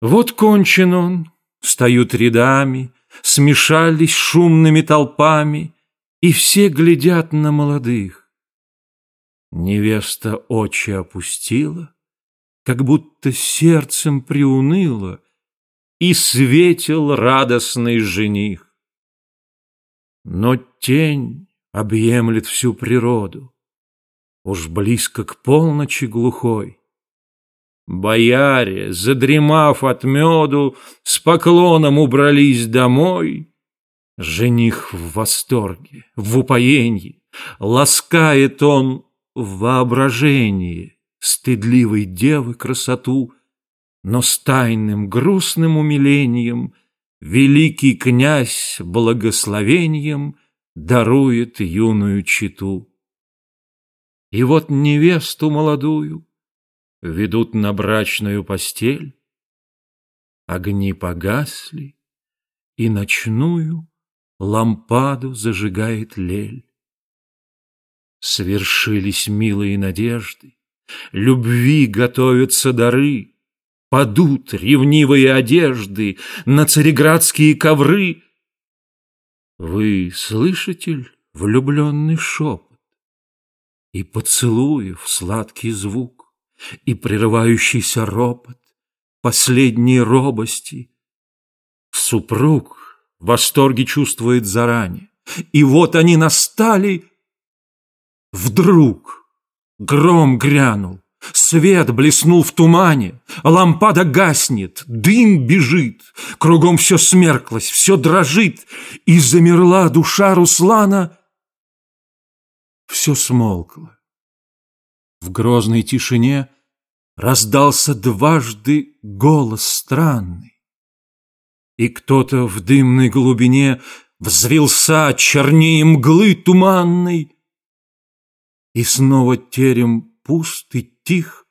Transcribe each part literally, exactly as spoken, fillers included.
Вот кончен он, встают рядами, смешались шумными толпами, и все глядят на молодых. Невеста очи опустила, как будто сердцем приуныла, и светил радостный жених. Но тень объемлет всю природу, уж близко к полночи глухой. Бояре, задремав от меду, с поклоном убрались домой. Жених в восторге, в упоенье, ласкает он в воображении стыдливой девы красоту, но с тайным грустным умилением великий князь благословением дарует юную чету. И вот невесту молодую ведут на брачную постель, огни погасли, и ночную лампаду зажигает лель. Свершились милые надежды, любви готовятся дары, падут ревнивые одежды на цареградские ковры. Вы слышите ль влюбленный шепот и поцелуев сладкий звук, и прерывающийся ропот последней робости? Супруг в восторге чувствует заранее, и вот они настали. Вдруг гром грянул, свет блеснул в тумане, лампада гаснет, дым бежит, кругом все смерклось, все дрожит, и замерла душа Руслана. Все смолкло. В грозной тишине раздался дважды голос странный, и кто-то в дымной глубине взвился чернее мглы туманной. И снова терем пуст и тих.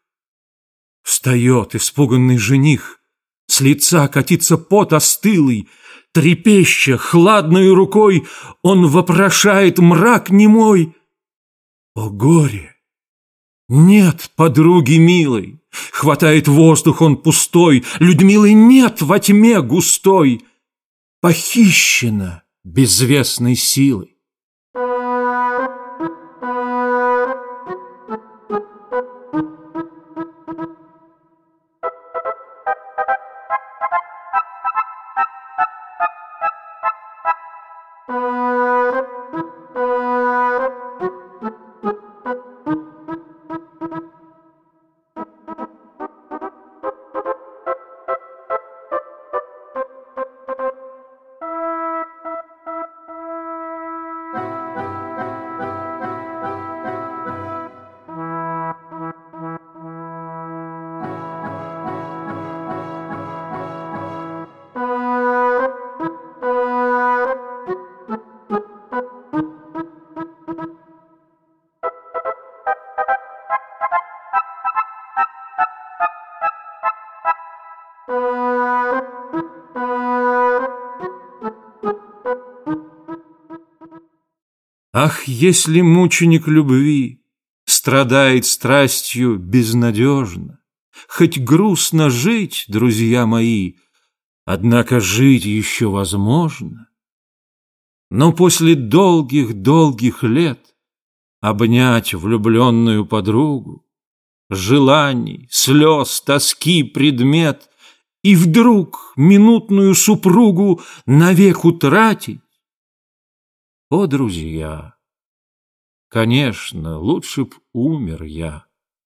Встает испуганный жених, с лица катится пот остылый, трепеща хладною рукой, он вопрошает мрак немой. О горе! Нет подруги милой, хватает воздух он пустой, Людмилы нет во тьме густой, похищена безвестной силой. Ах, если мученик любви страдает страстью безнадежно, хоть грустно жить, друзья мои, однако жить еще возможно. Но после долгих-долгих лет обнять влюбленную подругу, желаний, слез, тоски предмет, и вдруг минутную супругу навек утратить. О, друзья, конечно, лучше б умер я.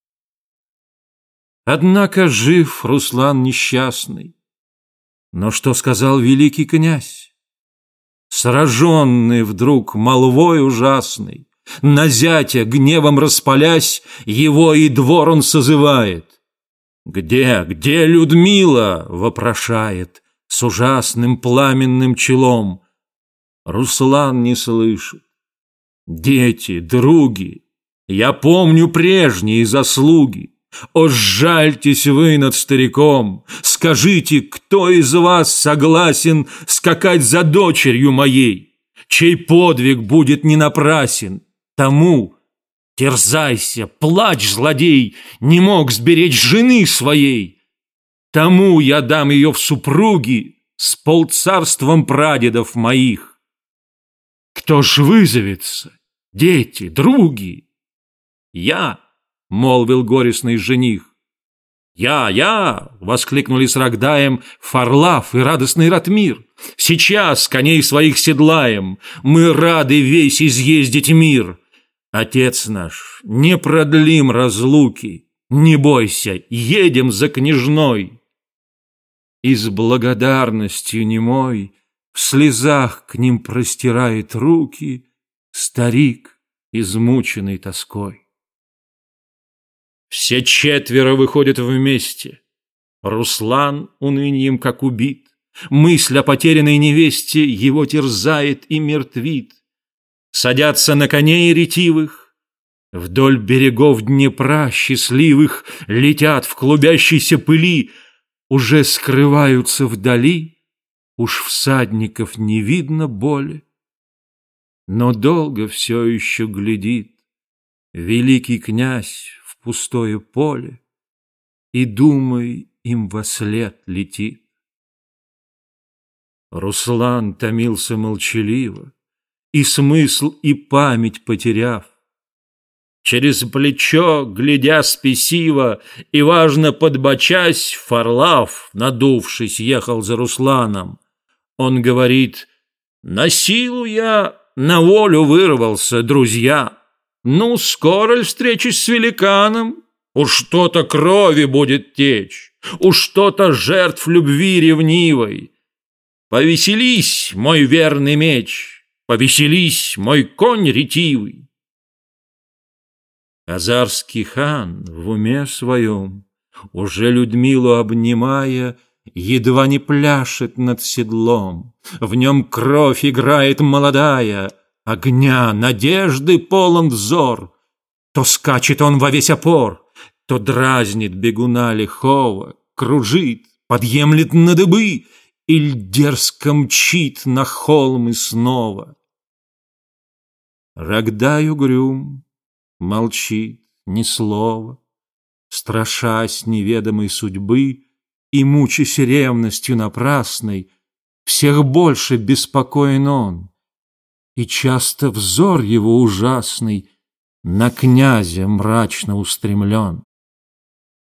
Однако жив Руслан несчастный. Но что сказал великий князь? Сраженный вдруг молвой ужасной, на зятя гневом распалясь, его и двор он созывает. «Где, где Людмила?» — вопрошает с ужасным пламенным челом. Руслан не слышит. Дети, други, я помню прежние заслуги. О, сжальтесь вы над стариком, скажите, кто из вас согласен скакать за дочерью моей, чей подвиг будет не напрасен, тому терзайся, плачь, злодей, не мог сберечь жены своей. тому я дам ее в супруги с полцарством прадедов моих. Кто ж вызовется, дети, други? Я, — молвил горестный жених. «Я, я!» — воскликнули с Рогдаем Фарлав и радостный Ратмир. «Сейчас коней своих седлаем, мы рады весь изъездить мир. Отец наш, не продлим разлуки, не бойся, едем за княжной». И с благодарностью немой в слезах к ним простирает руки старик, измученный тоской. Все четверо выходят вместе. Руслан унынием как убит. Мысль о потерянной невесте его терзает и мертвит. Садятся на коней ретивых. Вдоль берегов Днепра счастливых летят в клубящейся пыли. Уже скрываются вдали. Уж всадников не видно боли. Но долго все еще глядит великий князь в пустое поле, и думой им вослед летит. Руслан томился молчаливо, и смысл, и память потеряв. Через плечо, глядя спесиво и важно подбочась, Фарлав, надувшись, ехал за Русланом. Он говорит: «На силу я на волю вырвался, друзья. Ну, скоро ли встречусь с великаном? Уж что-то крови будет течь, уж что-то жертв любви ревнивой. Повеселись, мой верный меч, повеселись, мой конь ретивый». Азарский хан в уме своем, уже Людмилу обнимая, едва не пляшет над седлом. В нем кровь играет молодая, огня, надежды полон взор. То скачет он во весь опор, то дразнит бегуна лихого, кружит, подъемлет на дыбы или дерзко мчит на холм и снова. Рогдай угрюм, молчит ни слова, страшась неведомой судьбы и мучаясь ревностью напрасной, всех больше беспокоен он. И часто взор его ужасный на князя мрачно устремлен.